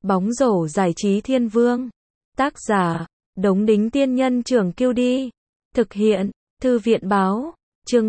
Bóng rổ giải trí thiên vương. Tác giả, Đống Đính Tiên Nhân Trưởng Kiêu Đi. Thực hiện, Thư viện Báo. Chương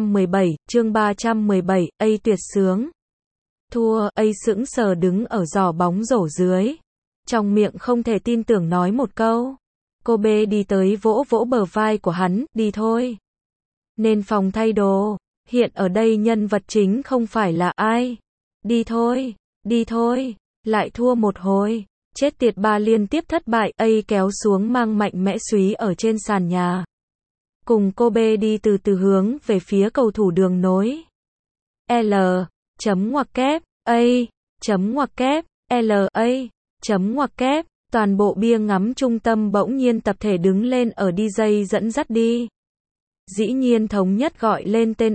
317, tuyệt sướng. Thua, sững sờ đứng ở giỏ bóng rổ dưới. Trong miệng không thể tin tưởng nói một câu. Kobe đi tới vỗ vỗ bờ vai của hắn, đi thôi. Nên phòng thay đồ, hiện ở đây nhân vật chính không phải là ai. Đi thôi, lại thua một hồi. Chết tiệt, ba liên tiếp thất bại, kéo xuống mang mạnh mẽ súy ở trên sàn nhà. Cùng Kobe đi từ từ hướng về phía cầu thủ đường nối. L, chấm ngoặc kép, chấm ngoặc kép, chấm ngoặc kép, toàn bộ bia ngắm trung tâm bỗng nhiên tập thể đứng lên ở DJ dẫn dắt đi. Dĩ nhiên thống nhất gọi lên tên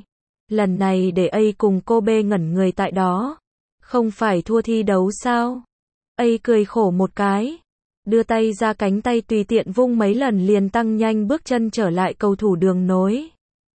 Lần này để cùng Kobe ngẩn người tại đó. Không phải thua thi đấu sao? Cười khổ một cái. Đưa tay ra, cánh tay tùy tiện vung mấy lần liền tăng nhanh bước chân trở lại cầu thủ đường nối.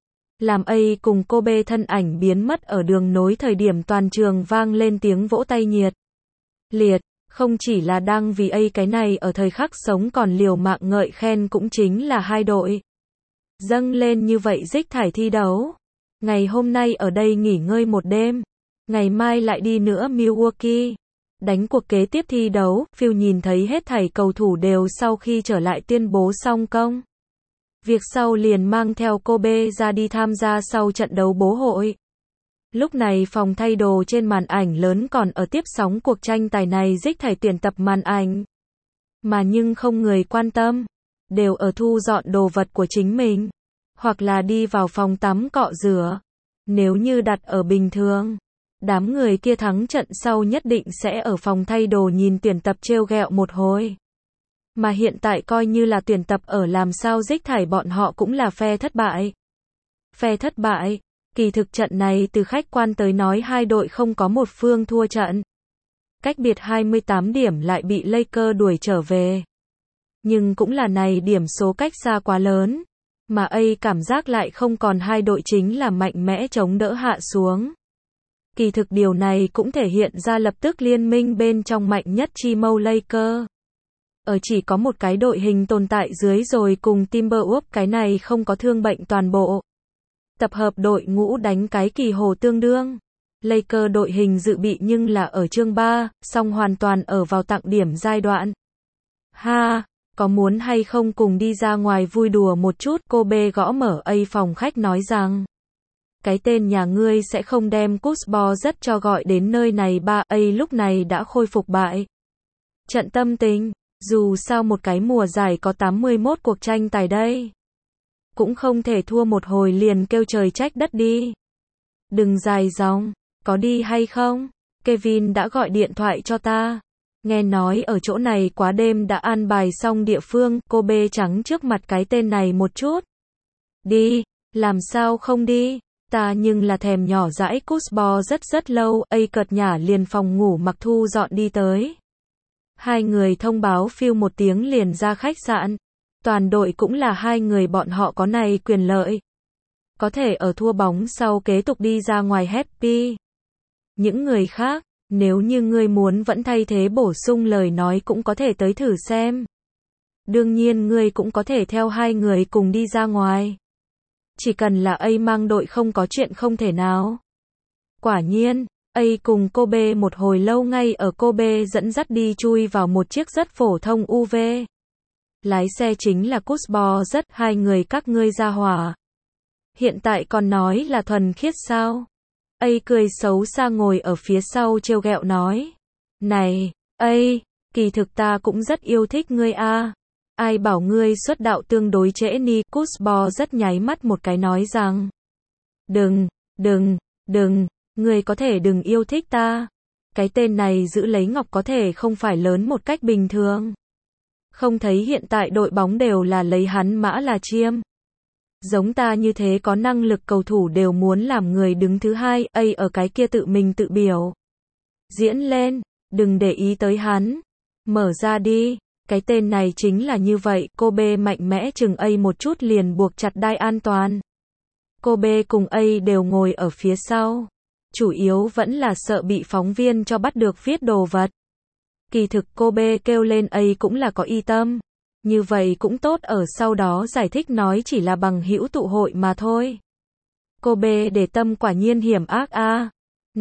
Làm cùng Kobe thân ảnh biến mất ở đường nối thời điểm toàn trường vang lên tiếng vỗ tay nhiệt liệt. Không chỉ là đang vì cái này ở thời khắc sống còn liều mạng ngợi khen, cũng chính là hai đội dâng lên như vậy rích thải thi đấu. Ngày hôm nay ở đây nghỉ ngơi một đêm, ngày mai lại đi nữa Milwaukee. Đánh cuộc kế tiếp thi đấu. Phil nhìn thấy hết thảy cầu thủ đều sau khi trở lại tuyên bố xong công việc sau liền mang theo Kobe ra đi tham gia sau trận đấu bố hội. Lúc này phòng thay đồ trên màn ảnh lớn còn ở tiếp sóng cuộc tranh tài này rích thải tuyển tập màn ảnh. Mà nhưng không người quan tâm, đều ở thu dọn đồ vật của chính mình, hoặc là đi vào phòng tắm cọ rửa. Nếu như đặt ở bình thường, đám người kia thắng trận sau nhất định sẽ ở phòng thay đồ nhìn tuyển tập trêu ghẹo một hồi. Mà hiện tại coi như là tuyển tập ở làm sao rích thải bọn họ cũng là phe thất bại. Phe thất bại, kỳ thực trận này từ khách quan tới nói hai đội không có một phương thua trận. Cách biệt 28 điểm lại bị Lakers đuổi trở về. Nhưng cũng là này điểm số cách xa quá lớn. Mà cảm giác lại không còn hai đội chính là mạnh mẽ chống đỡ hạ xuống. Kỳ thực điều này cũng thể hiện ra lập tức liên minh bên trong mạnh nhất chi mâu Lakers. Ở chỉ có một cái đội hình tồn tại dưới rồi cùng Timberwolves cái này không có thương bệnh toàn bộ. Tập hợp đội ngũ đánh cái kỳ hồ tương đương. Lakers đội hình dự bị nhưng là ở chương 3, song hoàn toàn ở vào tặng điểm giai đoạn. Có muốn hay không cùng đi ra ngoài vui đùa một chút? Kobe gõ mở phòng khách nói rằng. Cái tên nhà ngươi sẽ không đem Kusbo rất cho gọi đến nơi này ba. Lúc này đã khôi phục bại trận tâm tình. Dù sao một cái mùa giải có 81 cuộc tranh tài đây. Cũng không thể thua một hồi liền kêu trời trách đất đi. Đừng dài dòng, có đi hay không? Kevin đã gọi điện thoại cho ta. Nghe nói ở chỗ này quá đêm đã an bài xong địa phương. Kobe trắng trước mặt cái tên này một chút. Đi, làm sao không đi? Ta nhưng là thèm nhỏ dãi Kusbo rất lâu. Cợt nhả liền phòng ngủ mặc thu dọn đi tới. Hai người thông báo Phil một tiếng liền ra khách sạn. Toàn đội cũng là hai người bọn họ có này quyền lợi. Có thể ở thua bóng sau kế tục đi ra ngoài happy. Những người khác, nếu như ngươi muốn vẫn thay thế bổ sung lời nói cũng có thể tới thử xem. Đương nhiên ngươi cũng có thể theo hai người cùng đi ra ngoài. Chỉ cần là mang đội không có chuyện không thể nào. Quả nhiên, cùng Kobe một hồi lâu ngay ở Kobe dẫn dắt đi chui vào một chiếc rất phổ thông UV. Lái xe chính là Kusbo rất, hai người các ngươi ra hỏa. Hiện tại còn nói là thuần khiết sao? Cười xấu xa ngồi ở phía sau trêu ghẹo nói. Này, kỳ thực ta cũng rất yêu thích ngươi a. Ai bảo ngươi xuất đạo tương đối trễ ni? Kusbo rất nháy mắt một cái nói rằng. Đừng, ngươi có thể đừng yêu thích ta. Cái tên này giữ lấy ngọc có thể không phải lớn một cách bình thường. Không thấy hiện tại đội bóng đều là lấy hắn mã là chiêm. Giống ta như thế có năng lực cầu thủ đều muốn làm người đứng thứ hai, ở cái kia tự mình tự biểu diễn lên, đừng để ý tới hắn. Mở ra đi, cái tên này chính là như vậy. Kobe mạnh mẽ chừng một chút liền buộc chặt đai an toàn. Kobe cùng đều ngồi ở phía sau. Chủ yếu vẫn là sợ bị phóng viên cho bắt được viết đồ vật. Kỳ thực cô B kêu lên ấy cũng là có ý tâm. Như vậy cũng tốt, ở sau đó giải thích nói chỉ là bằng hữu tụ hội mà thôi. Cô B để tâm quả nhiên hiểm ác a.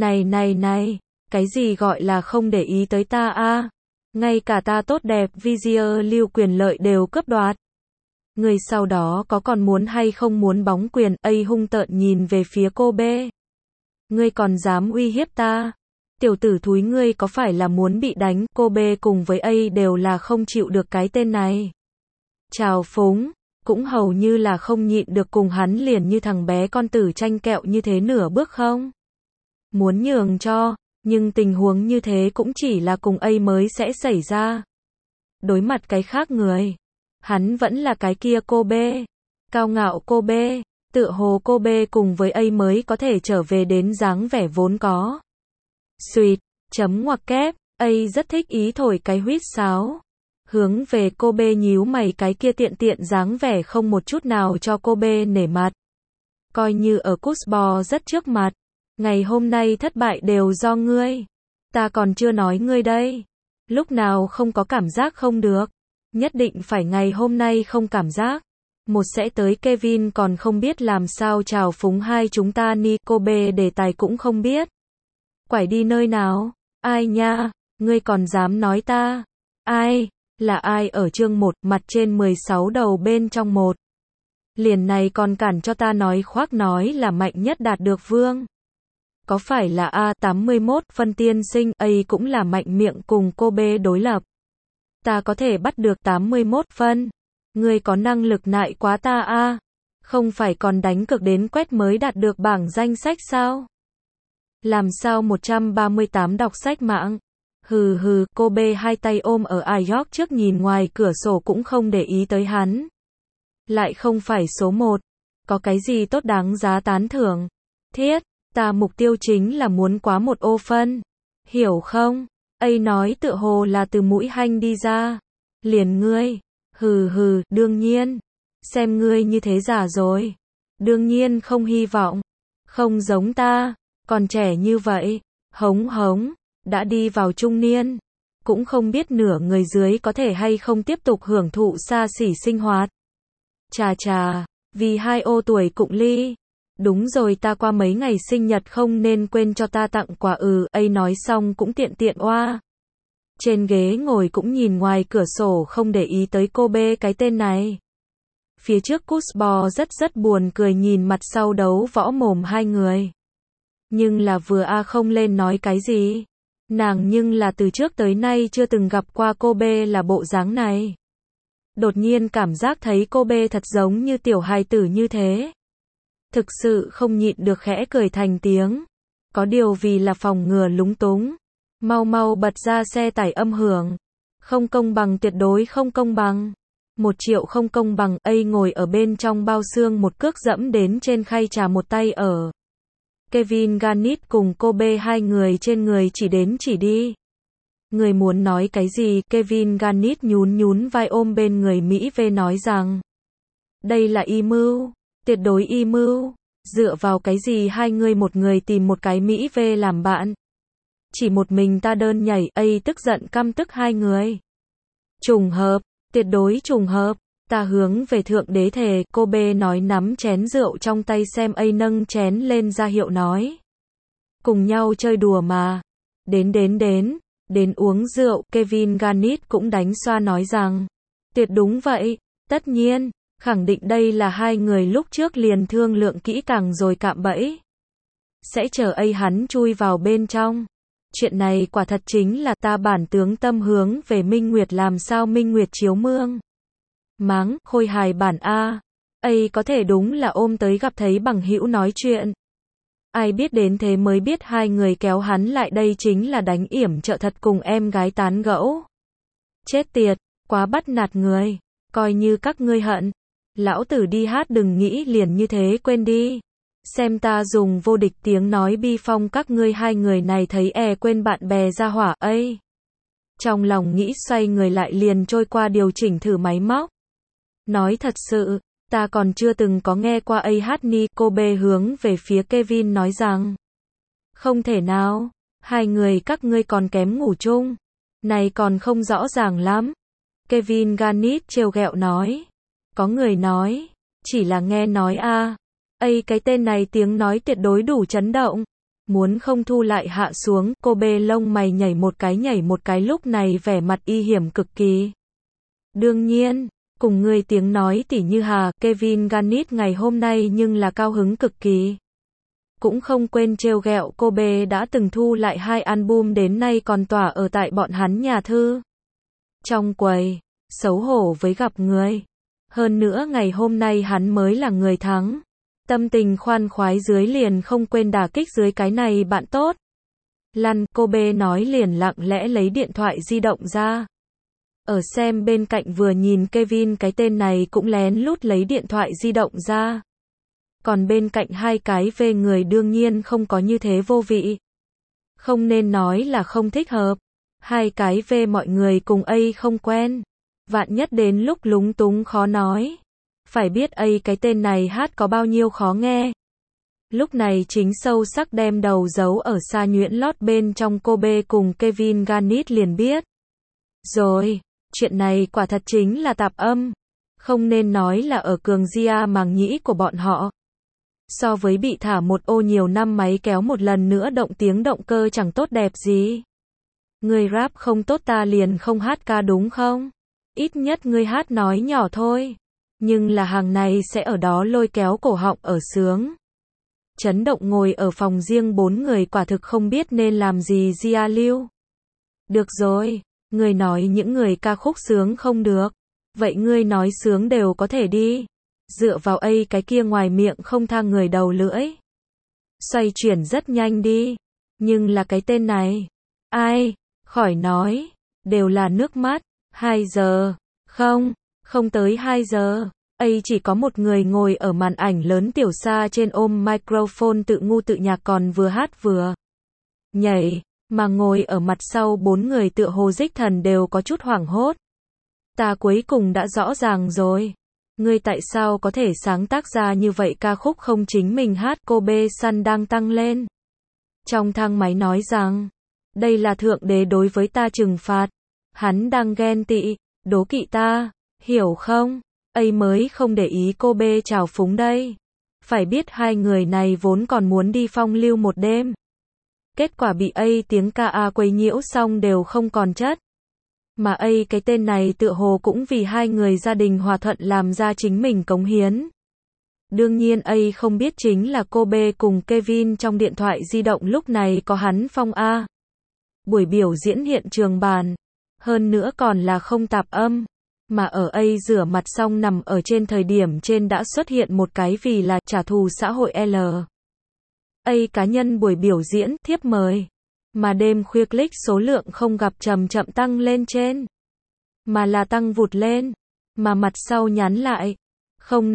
Này, cái gì gọi là không để ý tới ta a? Ngay cả ta tốt đẹp, Vizier lưu quyền lợi đều cướp đoạt. Người sau đó có còn muốn hay không muốn bóng quyền, ấy hung tợn nhìn về phía cô B. Ngươi còn dám uy hiếp ta? Tiểu tử thúi, ngươi có phải là muốn bị đánh? Cô B cùng với A đều là không chịu được cái tên này. Trào phúng, cũng hầu như là không nhịn được, cùng hắn liền như thằng bé con tử tranh kẹo như thế nửa bước không muốn nhường cho, nhưng tình huống như thế cũng chỉ là cùng A mới sẽ xảy ra. Đối mặt cái khác người, hắn vẫn là cái kia cô B. Cao ngạo cô B, tựa hồ cô B cùng với A mới có thể trở về đến dáng vẻ vốn có. Xuyệt, chấm ngoặc kép, A rất thích ý thổi cái huýt sáo. Hướng về cô B nhíu mày, cái kia tiện dáng vẻ không một chút nào cho cô B nể mặt. Coi như ở Cusbo rất trước mặt. Ngày hôm nay thất bại đều do ngươi. Ta còn chưa nói ngươi đây. Lúc nào không có cảm giác không được. Nhất định phải ngày hôm nay không cảm giác. Một sẽ tới Kevin còn không biết làm sao chào phúng hai chúng ta ni, cô B đề tài cũng không biết. Quải đi nơi nào? Ai nha? Ngươi còn dám nói ta? Ai? Là ai ở chương 1, mặt trên 16 đầu bên trong 1. Liền này còn cản cho ta nói khoác nói là mạnh nhất đạt được vương. Có phải là A81 phân tiên sinh, A cũng là mạnh miệng cùng cô B đối lập. Ta có thể bắt được 81 phân. Ngươi có năng lực nại quá ta a. Không phải còn đánh cược đến quét mới đạt được bảng danh sách sao? Làm sao 138 đọc sách mạng? Hừ, cô B hai tay ôm ở iOS trước nhìn ngoài cửa sổ cũng không để ý tới hắn. Lại không phải số 1. Có cái gì tốt đáng giá tán thưởng? Thiết, ta mục tiêu chính là muốn quá một ô phân. Hiểu không? A nói tựa hồ là từ mũi hanh đi ra. Liền ngươi. Hừ, đương nhiên. Xem ngươi như thế già rồi. Đương nhiên không hy vọng. Không giống ta. Còn trẻ như vậy. Hống. Đã đi vào trung niên. Cũng không biết nửa người dưới có thể hay không tiếp tục hưởng thụ xa xỉ sinh hoạt. Chà, vì 2 ô tuổi cụng ly. Đúng rồi, ta qua mấy ngày sinh nhật không nên quên cho ta tặng quà. A nói xong cũng tiện oa. Trên ghế ngồi cũng nhìn ngoài cửa sổ không để ý tới cô B cái tên này. Phía trước Cusbo rất buồn cười nhìn mặt sau đấu võ mồm hai người. Nhưng là vừa không lên nói cái gì. Nàng nhưng là từ trước tới nay chưa từng gặp qua cô B là bộ dáng này. Đột nhiên cảm giác thấy cô B thật giống như tiểu hài tử như thế. Thực sự không nhịn được khẽ cười thành tiếng. Có điều vì là phòng ngừa lúng túng. Mau bật ra xe tải âm hưởng. Không công bằng, tuyệt đối không công bằng. 1 triệu không công bằng. A ngồi ở bên trong bao xương một cước dẫm đến trên khay trà, một tay ở. Kevin Garnett cùng cô B hai người trên người chỉ đến chỉ đi. Người muốn nói cái gì? Kevin Garnett nhún vai ôm bên người Mỹ V nói rằng. Đây là y mưu. Tuyệt đối y mưu. Dựa vào cái gì hai người một người tìm một cái Mỹ V làm bạn? Chỉ một mình ta đơn nhảy. A tức giận căm tức hai người. Trùng hợp. Tuyệt đối trùng hợp. Ta hướng về thượng đế thề, cô B nói nắm chén rượu trong tay xem A nâng chén lên ra hiệu nói. Cùng nhau chơi đùa mà. Đến uống rượu, Kevin Garnett cũng đánh xoa nói rằng. Tuyệt đúng vậy, tất nhiên, khẳng định đây là hai người lúc trước liền thương lượng kỹ càng rồi cạm bẫy. Sẽ chờ A hắn chui vào bên trong. Chuyện này quả thật chính là ta bản tướng tâm hướng về Minh Nguyệt, làm sao Minh Nguyệt chiếu mương. Máng, khôi hài bản A. A có thể đúng là ôm tới gặp thấy bằng hữu nói chuyện. Ai biết đến thế mới biết hai người kéo hắn lại đây chính là đánh yểm trợ thật cùng em gái tán gẫu. Chết tiệt, quá bắt nạt người. Coi như các ngươi hận. Lão tử đi hát đừng nghĩ liền như thế quên đi. Xem ta dùng vô địch tiếng nói bi phong các ngươi hai người này thấy quên bạn bè ra hỏa. A trong lòng nghĩ xoay người lại liền trôi qua điều chỉnh thử máy móc. Nói thật sự, ta còn chưa từng có nghe qua A hát ni. Cô B hướng về phía Kevin nói rằng. Không thể nào, hai người các ngươi còn kém ngủ chung. Này còn không rõ ràng lắm. Kevin Garnett trêu ghẹo nói. Có người nói, chỉ là nghe nói a. Cái tên này tiếng nói tuyệt đối đủ chấn động. Muốn không thu lại hạ xuống, cô bê lông mày nhảy một cái lúc này vẻ mặt y hiểm cực kỳ. Đương nhiên, cùng người tiếng nói tỉ như hà, Kevin Garnett ngày hôm nay nhưng là cao hứng cực kỳ. Cũng không quên trêu ghẹo cô bê đã từng thu lại 2 album đến nay còn tỏa ở tại bọn hắn nhà thư. Trong quầy, xấu hổ với gặp người. Hơn nữa ngày hôm nay hắn mới là người thắng. Tâm tình khoan khoái dưới liền không quên đả kích dưới cái này bạn tốt. Lăn, cô bê nói liền lặng lẽ lấy điện thoại di động ra. Ở xem bên cạnh vừa nhìn Kevin cái tên này cũng lén lút lấy điện thoại di động ra. Còn bên cạnh 2 cái về người đương nhiên không có như thế vô vị. Không nên nói là không thích hợp. 2 cái về mọi người cùng không quen. Vạn nhất đến lúc lúng túng khó nói. Phải biết cái tên này hát có bao nhiêu khó nghe. Lúc này chính sâu sắc đem đầu giấu ở xa nhuyễn lót bên trong cô bê cùng Kevin Garnett liền biết. Rồi, chuyện này quả thật chính là tạp âm. Không nên nói là ở cường gia màng nhĩ của bọn họ. So với bị thả một ô nhiều năm máy kéo một lần nữa động tiếng động cơ chẳng tốt đẹp gì. Người rap không tốt ta liền không hát ca đúng không? Ít nhất ngươi hát nói nhỏ thôi. Nhưng là hàng này sẽ ở đó lôi kéo cổ họng ở sướng. Chấn động ngồi ở phòng riêng 4 người quả thực không biết nên làm gì Gia Lưu. Được rồi, ngươi nói những người ca khúc sướng không được. Vậy ngươi nói sướng đều có thể đi. Dựa vào cái kia ngoài miệng không tha người đầu lưỡi. Xoay chuyển rất nhanh đi. Nhưng là cái tên này. Ai, khỏi nói. Đều là nước mắt. 2 giờ. Không tới 2 giờ. Chỉ có một người ngồi ở màn ảnh lớn tiểu xa trên ôm microphone tự ngu tự nhạc còn vừa hát vừa nhảy. Mà ngồi ở mặt sau 4 người tựa hồ dích thần đều có chút hoảng hốt. Ta cuối cùng đã rõ ràng rồi. Ngươi tại sao có thể sáng tác ra như vậy ca khúc không chính mình hát? Cô bê săn đang tăng lên. Trong thang máy nói rằng, đây là thượng đế đối với ta trừng phạt. Hắn đang ghen tị, đố kỵ ta, hiểu không? Mới không để ý cô bê trào phúng đây. Phải biết 2 người này vốn còn muốn đi phong lưu một đêm. Kết quả bị tiếng ca quấy nhiễu xong đều không còn chất. Mà cái tên này tựa hồ cũng vì 2 người gia đình hòa thuận làm ra chính mình cống hiến. Đương nhiên không biết chính là cô bê cùng Kevin trong điện thoại di động lúc này có hắn phong A. Buổi biểu diễn hiện trường bàn. Hơn nữa còn là không tạp âm. Mà ở rửa mặt xong nằm ở trên thời điểm trên đã xuất hiện một cái vì là trả thù xã hội L. Cá nhân buổi biểu diễn, thiếp mời. Mà đêm khuya click số lượng không gặp chậm tăng lên trên. Mà là tăng vụt lên. Mà mặt sau nhắn lại. Không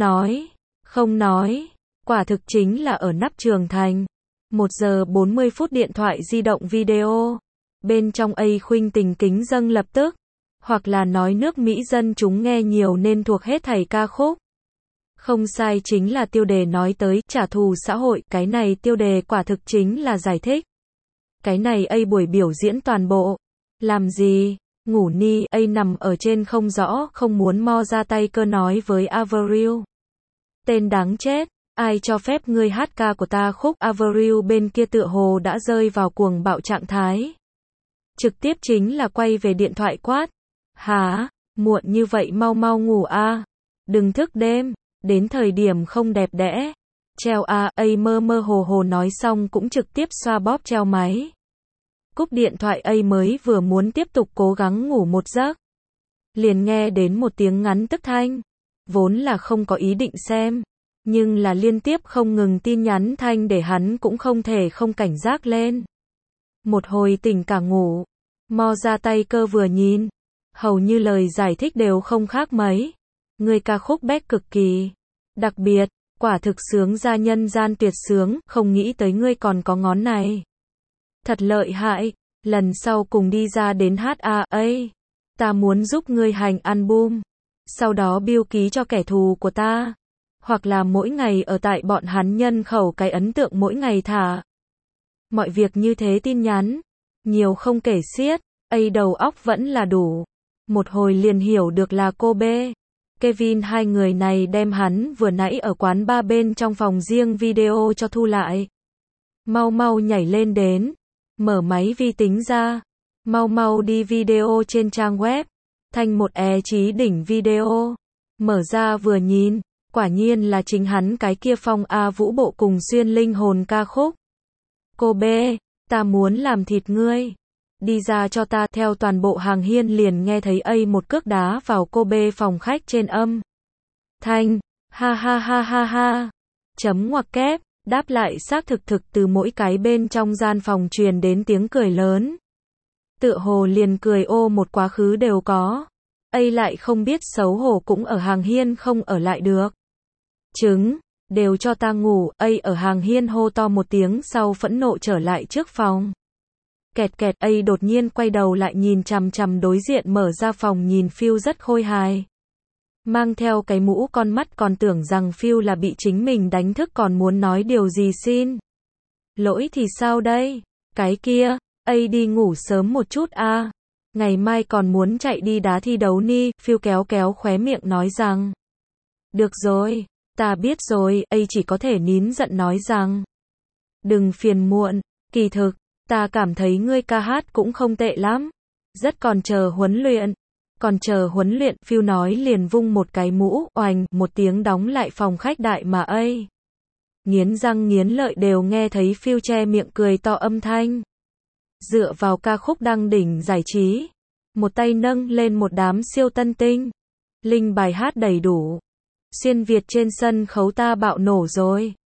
nói. Quả thực chính là ở nắp Trường Thành. 1 giờ 40 phút điện thoại di động video. Bên trong khuynh tình kính dâng lập tức. Hoặc là nói nước Mỹ dân chúng nghe nhiều nên thuộc hết thảy ca khúc. Không sai chính là tiêu đề nói tới trả thù xã hội. Cái này tiêu đề quả thực chính là giải thích. Cái này buổi biểu diễn toàn bộ. Làm gì? Ngủ ni nằm ở trên không rõ không muốn mo ra tay cơ nói với Avril. Tên đáng chết. Ai cho phép ngươi hát ca của ta khúc? Avril bên kia tựa hồ đã rơi vào cuồng bạo trạng thái. Trực tiếp chính là quay về điện thoại quát. Hả? Muộn như vậy mau mau ngủ a. Đừng thức đêm. Đến thời điểm không đẹp đẽ. Treo mơ mơ hồ hồ nói xong cũng trực tiếp xoa bóp treo máy. Cúp điện thoại mới vừa muốn tiếp tục cố gắng ngủ một giấc. Liền nghe đến một tiếng ngắn tức thanh. Vốn là không có ý định xem. Nhưng là liên tiếp không ngừng tin nhắn thanh để hắn cũng không thể không cảnh giác lên. Một hồi tỉnh cả ngủ. Mo ra tay cơ vừa nhìn. Hầu như lời giải thích đều không khác mấy. Người ca khúc bét cực kỳ. Đặc biệt, quả thực sướng ra nhân gian tuyệt sướng, không nghĩ tới ngươi còn có ngón này. Thật lợi hại, lần sau cùng đi ra đến hát ta muốn giúp ngươi hành album. Sau đó biêu ký cho kẻ thù của ta. Hoặc là mỗi ngày ở tại bọn hắn nhân khẩu cái ấn tượng mỗi ngày thả. Mọi việc như thế tin nhắn. Nhiều không kể xiết. ấy đầu óc vẫn là đủ. Một hồi liền hiểu được là cô B. Kevin, hai người này đem hắn vừa nãy ở quán bar bên trong phòng riêng video cho thu lại. Mau mau nhảy lên đến, mở máy vi tính ra, mau mau đi video trên trang web, thành một trí đỉnh video, mở ra vừa nhìn, quả nhiên là chính hắn cái kia Phong A Vũ bộ cùng xuyên linh hồn ca khúc. Cô B, ta muốn làm thịt ngươi. Đi ra cho ta. Theo toàn bộ hàng hiên liền nghe thấy A một cước đá vào cô B phòng khách trên âm thanh, ha ha ha ha ha, chấm ngoặc kép, đáp lại xác thực từ mỗi cái bên trong gian phòng truyền đến tiếng cười lớn. Tựa hồ liền cười ô một quá khứ đều có. A lại không biết xấu hổ cũng ở hàng hiên không ở lại được. Trứng, đều cho ta ngủ. A ở hàng hiên hô to một tiếng sau phẫn nộ trở lại trước phòng. Kẹt kẹt. A đột nhiên quay đầu lại nhìn chằm chằm đối diện mở ra phòng nhìn Phil rất khôi hài. Mang theo cái mũ con mắt còn tưởng rằng Phil là bị chính mình đánh thức còn muốn nói điều gì xin lỗi thì sao đây? Cái kia, A đi ngủ sớm một chút a. Ngày mai còn muốn chạy đi đá thi đấu ni. Phil kéo kéo khóe miệng nói rằng. Được rồi, ta biết rồi. A chỉ có thể nín giận nói rằng. Đừng phiền muộn, kỳ thực, ta cảm thấy ngươi ca hát cũng không tệ lắm. Rất còn chờ huấn luyện. Còn chờ huấn luyện, Phil nói liền vung một cái mũ, oành, một tiếng đóng lại phòng khách đại mà A. Nghiến răng nghiến lợi đều nghe thấy Phil che miệng cười to âm thanh. Dựa vào ca khúc đăng đỉnh giải trí. Một tay nâng lên một đám siêu tân tinh. Linh bài hát đầy đủ. Xuyên Việt trên sân khấu ta bạo nổ rồi.